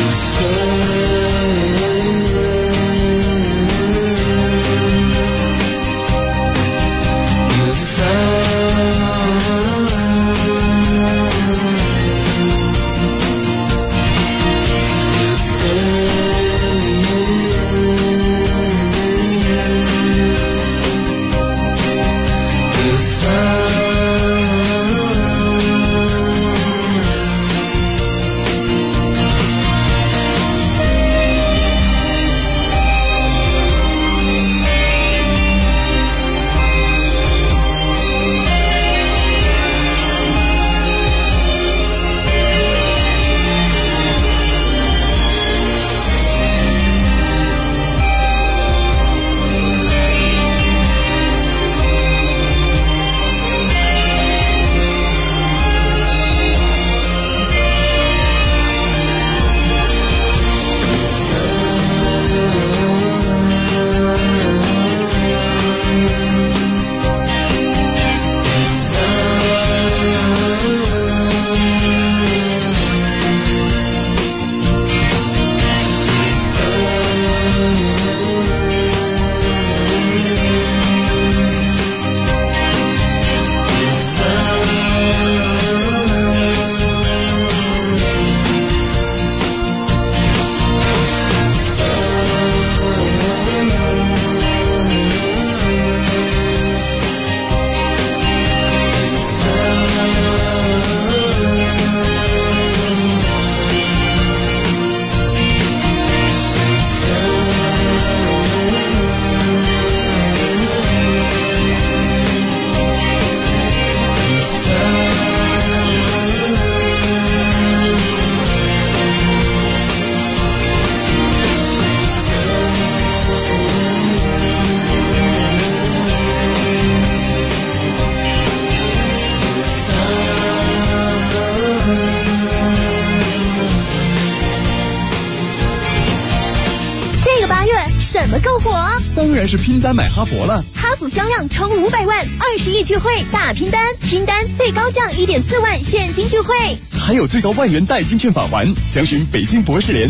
怎么够火？ 当然是拼单买哈佛了。 哈弗销量冲500万，20亿聚会大拼单，拼单最高降1.4万现金聚会， 还有最高万元代金券返还。详询北京博士联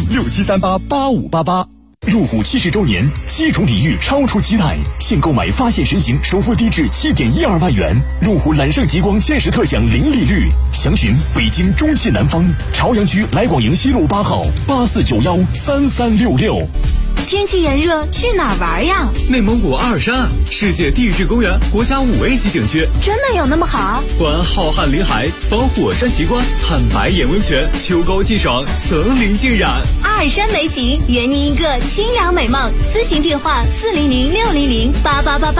67388588。路虎70周年，7重礼遇超出期待，现购买发现神行首付低至7.12万元。路虎揽胜极光限时特享零利率，详询北京中信南方朝阳区来广营西路8号84913366。 天气炎热，去哪儿玩呀？ 内蒙古阿尔山世界地质公园国家5A级景区， 真的有那么好？ 观浩瀚林海，访火山奇观，看白眼温泉，秋高气爽，层林尽染。 阿尔山美景，圆您一个清凉美梦。咨询电话40060088888。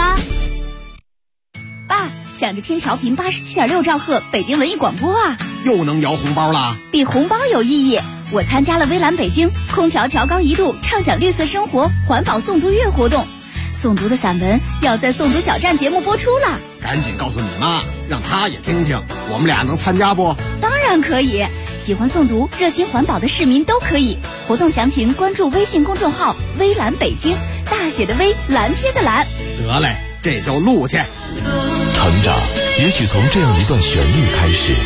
爸，想着听调频87.6兆赫北京文艺广播啊， 又能摇红包了？ 比红包有意义。我参加了微蓝北京空调调高1度畅享绿色生活环保诵读月活动，诵读的散文要在诵读小站节目播出了， 赶紧告诉你妈，让她也听听，我们俩能参加不？ 当然可以，喜欢诵读热心环保的市民都可以。活动详情关注微信公众号微蓝北京，大写的微，蓝天的蓝。 得嘞，这就录去。 成长也许从这样一段旋律开始。